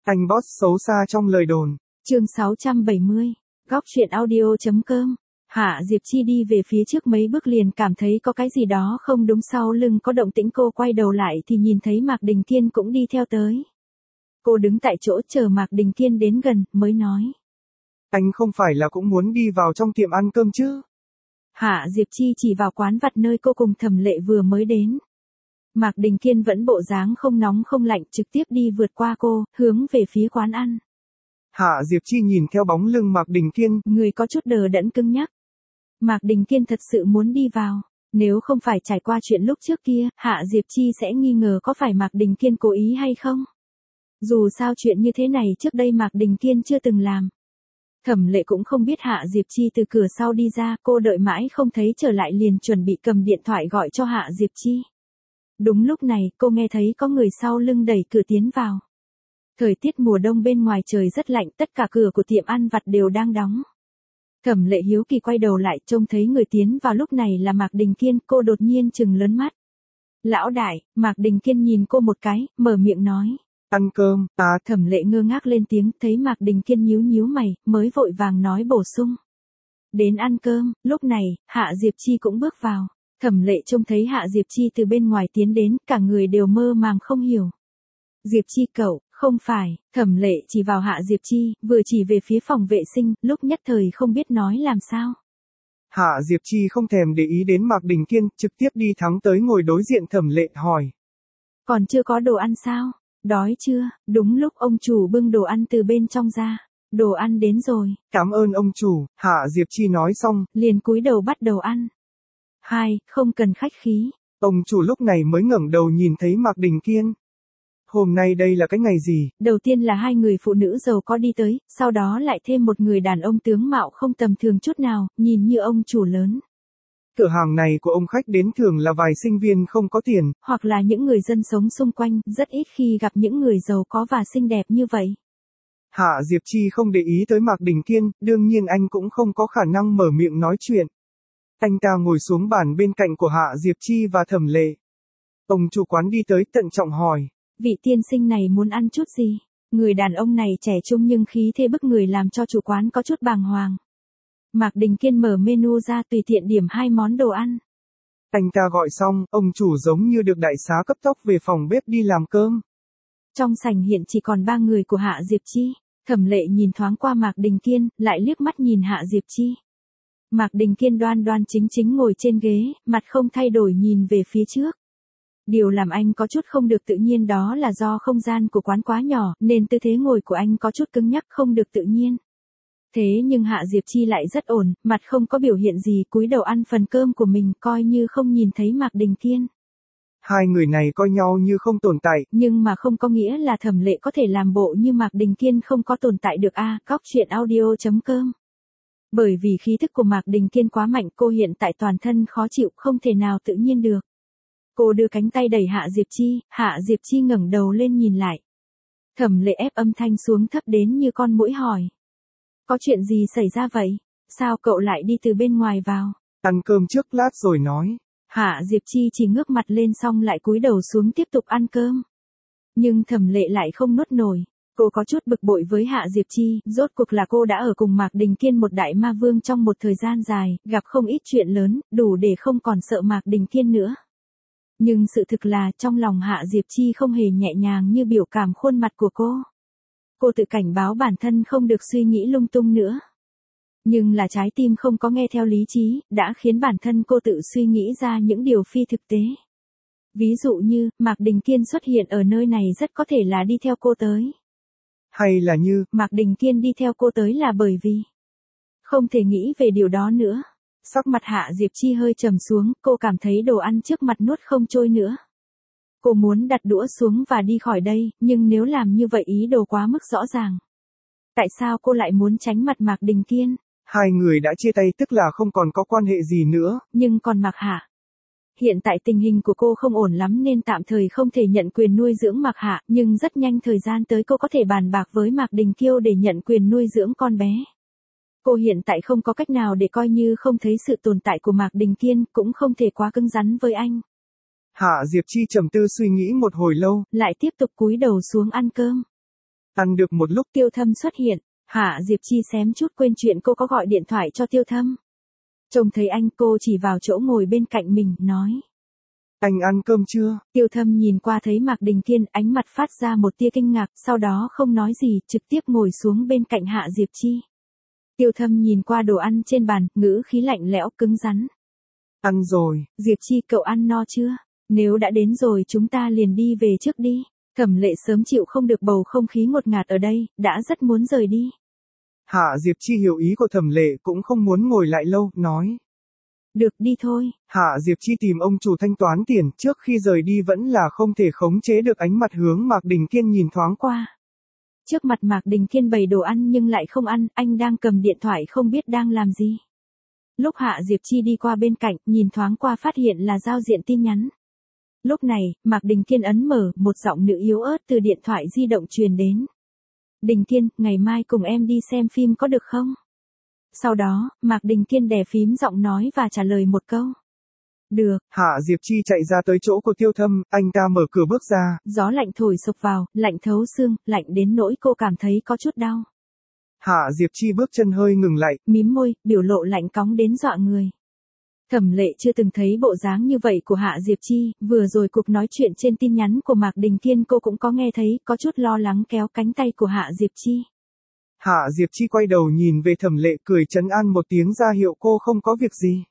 Anh boss xấu xa trong lời đồn. Chương 670, góc truyện audio.com. Hạ Diệp Chi đi về phía trước mấy bước liền cảm thấy có cái gì đó không đúng, sau lưng có động tĩnh, cô quay đầu lại thì nhìn thấy Mạc Đình Kiên cũng đi theo tới. Cô đứng tại chỗ chờ Mạc Đình Kiên đến gần, mới nói. Anh không phải là cũng muốn đi vào trong tiệm ăn cơm chứ? Hạ Diệp Chi chỉ vào quán vặt nơi cô cùng Thẩm Lệ vừa mới đến. Mạc Đình Kiên vẫn bộ dáng không nóng không lạnh, trực tiếp đi vượt qua cô, hướng về phía quán ăn. Hạ Diệp Chi nhìn theo bóng lưng Mạc Đình Kiên, người có chút đờ đẫn cứng nhắc. Mạc Đình Kiên thật sự muốn đi vào. Nếu không phải trải qua chuyện lúc trước kia, Hạ Diệp Chi sẽ nghi ngờ có phải Mạc Đình Kiên cố ý hay không. Dù sao chuyện như thế này trước đây Mạc Đình Kiên chưa từng làm. Thẩm Lệ cũng không biết Hạ Diệp Chi từ cửa sau đi ra, cô đợi mãi không thấy trở lại liền chuẩn bị cầm điện thoại gọi cho Hạ Diệp Chi. Đúng lúc này, cô nghe thấy có người sau lưng đẩy cửa tiến vào. Thời tiết mùa đông bên ngoài trời rất lạnh, tất cả cửa của tiệm ăn vặt đều đang đóng. Thẩm Lệ hiếu kỳ quay đầu lại, trông thấy người tiến vào lúc này là Mạc Đình Kiên, cô đột nhiên trừng lớn mắt. Lão đại, Mạc Đình Kiên nhìn cô một cái, mở miệng nói. Ăn cơm, Thẩm Lệ ngơ ngác lên tiếng, thấy Mạc Đình Kiên nhíu nhíu mày, mới vội vàng nói bổ sung. Đến ăn cơm. Lúc này, Hạ Diệp Chi cũng bước vào. Thẩm Lệ trông thấy Hạ Diệp Chi từ bên ngoài tiến đến, cả người đều mơ màng không hiểu. Diệp Chi cậu, không phải. Thẩm Lệ chỉ vào Hạ Diệp Chi, vừa chỉ về phía phòng vệ sinh, lúc nhất thời không biết nói làm sao. Hạ Diệp Chi không thèm để ý đến Mạc Đình Kiên, trực tiếp đi thẳng tới ngồi đối diện Thẩm Lệ, hỏi. Còn chưa có đồ ăn sao? Đói chưa? Đúng lúc ông chủ bưng đồ ăn từ bên trong ra. Đồ ăn đến rồi. Cảm ơn ông chủ. Hạ Diệp Chi nói xong, liền cúi đầu bắt đầu ăn. Không cần khách khí. Ông chủ lúc này mới ngẩng đầu nhìn thấy Mạc Đình Kiên. Hôm nay đây là cái ngày gì? Đầu tiên là hai người phụ nữ giàu có đi tới, sau đó lại thêm một người đàn ông tướng mạo không tầm thường chút nào, nhìn như ông chủ lớn. Cửa hàng này của ông khách đến thường là vài sinh viên không có tiền, hoặc là những người dân sống xung quanh, rất ít khi gặp những người giàu có và xinh đẹp như vậy. Hạ Diệp Chi không để ý tới Mạc Đình Kiên, đương nhiên anh cũng không có khả năng mở miệng nói chuyện. Anh ta ngồi xuống bàn bên cạnh của Hạ Diệp Chi và Thẩm Lệ. Ông chủ quán đi tới tận trọng hỏi. Vị tiên sinh này muốn ăn chút gì? Người đàn ông này trẻ trung nhưng khí thế bức người làm cho chủ quán có chút bàng hoàng. Mạc Đình Kiên mở menu ra tùy tiện điểm 2 món đồ ăn. Anh ta gọi xong, ông chủ giống như được đại xá cấp tốc về phòng bếp đi làm cơm. Trong sảnh hiện chỉ còn 3 người của Hạ Diệp Chi. Thẩm Lệ nhìn thoáng qua Mạc Đình Kiên, lại liếc mắt nhìn Hạ Diệp Chi. Mạc Đình Kiên đoan đoan chính chính ngồi trên ghế, mặt không thay đổi nhìn về phía trước. Điều làm anh có chút không được tự nhiên đó là do không gian của quán quá nhỏ, nên tư thế ngồi của anh có chút cứng nhắc không được tự nhiên. Thế nhưng Hạ Diệp Chi lại rất ổn, mặt không có biểu hiện gì, cúi đầu ăn phần cơm của mình, coi như không nhìn thấy Mạc Đình Kiên. Hai người này coi nhau như không tồn tại. Nhưng mà không có nghĩa là Thẩm Lệ có thể làm bộ như Mạc Đình Kiên không có tồn tại được góc truyện audio.com. Bởi vì khí thức của Mạc Đình Kiên quá mạnh, cô hiện tại toàn thân khó chịu, không thể nào tự nhiên được. Cô đưa cánh tay đẩy Hạ Diệp Chi, Hạ Diệp Chi ngẩng đầu lên nhìn lại. Thẩm Lệ ép âm thanh xuống thấp đến như con muỗi hỏi. Có chuyện gì xảy ra vậy? Sao cậu lại đi từ bên ngoài vào? Ăn cơm trước lát rồi nói. Hạ Diệp Chi chỉ ngước mặt lên xong lại cúi đầu xuống tiếp tục ăn cơm. Nhưng Thẩm Lệ lại không nuốt nổi. Cô có chút bực bội với Hạ Diệp Chi, rốt cuộc là cô đã ở cùng Mạc Đình Kiên một đại ma vương trong một thời gian dài, gặp không ít chuyện lớn, đủ để không còn sợ Mạc Đình Kiên nữa. Nhưng sự thực là trong lòng Hạ Diệp Chi không hề nhẹ nhàng như biểu cảm khuôn mặt của cô. Cô tự cảnh báo bản thân không được suy nghĩ lung tung nữa. Nhưng là trái tim không có nghe theo lý trí, đã khiến bản thân cô tự suy nghĩ ra những điều phi thực tế. Ví dụ như, Mạc Đình Kiên xuất hiện ở nơi này rất có thể là đi theo cô tới. Hay là như, Mạc Đình Kiên đi theo cô tới là bởi vì không thể nghĩ về điều đó nữa. Sắc mặt Hạ Diệp Chi hơi trầm xuống, cô cảm thấy đồ ăn trước mặt nuốt không trôi nữa. Cô muốn đặt đũa xuống và đi khỏi đây, nhưng nếu làm như vậy ý đồ quá mức rõ ràng. Tại sao cô lại muốn tránh mặt Mạc Đình Kiên? Hai người đã chia tay tức là không còn có quan hệ gì nữa. Nhưng còn Mạc Hạ. Hiện tại tình hình của cô không ổn lắm nên tạm thời không thể nhận quyền nuôi dưỡng Mạc Hạ, nhưng rất nhanh thời gian tới cô có thể bàn bạc với Mạc Đình Kiêu để nhận quyền nuôi dưỡng con bé. Cô hiện tại không có cách nào để coi như không thấy sự tồn tại của Mạc Đình Kiên, cũng không thể quá cứng rắn với anh. Hạ Diệp Chi trầm tư suy nghĩ một hồi lâu, lại tiếp tục cúi đầu xuống ăn cơm. Ăn được một lúc, Tiêu Thâm xuất hiện, Hạ Diệp Chi xém chút quên chuyện cô có gọi điện thoại cho Tiêu Thâm. Trông thấy anh, cô chỉ vào chỗ ngồi bên cạnh mình, nói. Anh ăn cơm chưa? Tiêu Thâm nhìn qua thấy Mạc Đình Kiên, ánh mặt phát ra một tia kinh ngạc, sau đó không nói gì, trực tiếp ngồi xuống bên cạnh Hạ Diệp Chi. Tiêu Thâm nhìn qua đồ ăn trên bàn, ngữ khí lạnh lẽo cứng rắn. Ăn rồi. Diệp Chi, cậu ăn no chưa? Nếu đã đến rồi chúng ta liền đi về trước đi. Thẩm Lệ sớm chịu không được bầu không khí ngột ngạt ở đây, đã rất muốn rời đi. Hạ Diệp Chi hiểu ý của Thẩm Lệ cũng không muốn ngồi lại lâu, nói. Được, đi thôi. Hạ Diệp Chi tìm ông chủ thanh toán tiền, trước khi rời đi vẫn là không thể khống chế được ánh mặt hướng Mạc Đình Kiên nhìn thoáng qua. Trước mặt Mạc Đình Kiên bày đồ ăn nhưng lại không ăn, anh đang cầm điện thoại không biết đang làm gì. Lúc Hạ Diệp Chi đi qua bên cạnh, nhìn thoáng qua phát hiện là giao diện tin nhắn. Lúc này, Mạc Đình Kiên ấn mở, một giọng nữ yếu ớt từ điện thoại di động truyền đến. Đình Kiên, ngày mai cùng em đi xem phim có được không? Sau đó, Mạc Đình Kiên đè phím giọng nói và trả lời một câu. Được. Hạ Diệp Chi chạy ra tới chỗ của Tiêu Thâm, anh ta mở cửa bước ra. Gió lạnh thổi sộc vào, lạnh thấu xương, lạnh đến nỗi cô cảm thấy có chút đau. Hạ Diệp Chi bước chân hơi ngừng lại, mím môi, biểu lộ lạnh cóng đến dọa người. Thẩm Lệ chưa từng thấy bộ dáng như vậy của Hạ Diệp Chi, vừa rồi cuộc nói chuyện trên tin nhắn của Mạc Đình Kiên cô cũng có nghe thấy, có chút lo lắng kéo cánh tay của Hạ Diệp Chi. Hạ Diệp Chi quay đầu nhìn về Thẩm Lệ cười trấn an một tiếng ra hiệu cô không có việc gì.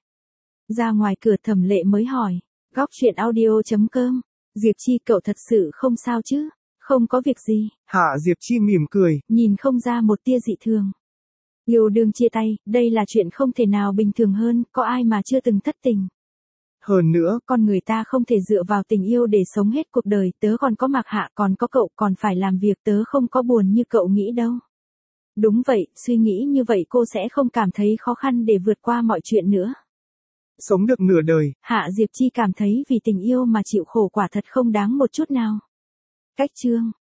Ra ngoài cửa Thẩm Lệ mới hỏi, góc chuyện audio.com, Diệp Chi cậu thật sự không sao chứ? Không có việc gì. Hạ Diệp Chi mỉm cười, nhìn không ra một tia dị thường. Yêu đương chia tay, đây là chuyện không thể nào bình thường hơn, có ai mà chưa từng thất tình. Hơn nữa, con người ta không thể dựa vào tình yêu để sống hết cuộc đời, tớ còn có Mạc Hạ, còn có cậu, còn phải làm việc, tớ không có buồn như cậu nghĩ đâu. Đúng vậy, suy nghĩ như vậy cô sẽ không cảm thấy khó khăn để vượt qua mọi chuyện nữa. Sống được nửa đời. Hạ Diệp Chi cảm thấy vì tình yêu mà chịu khổ quả thật không đáng một chút nào. Cách chương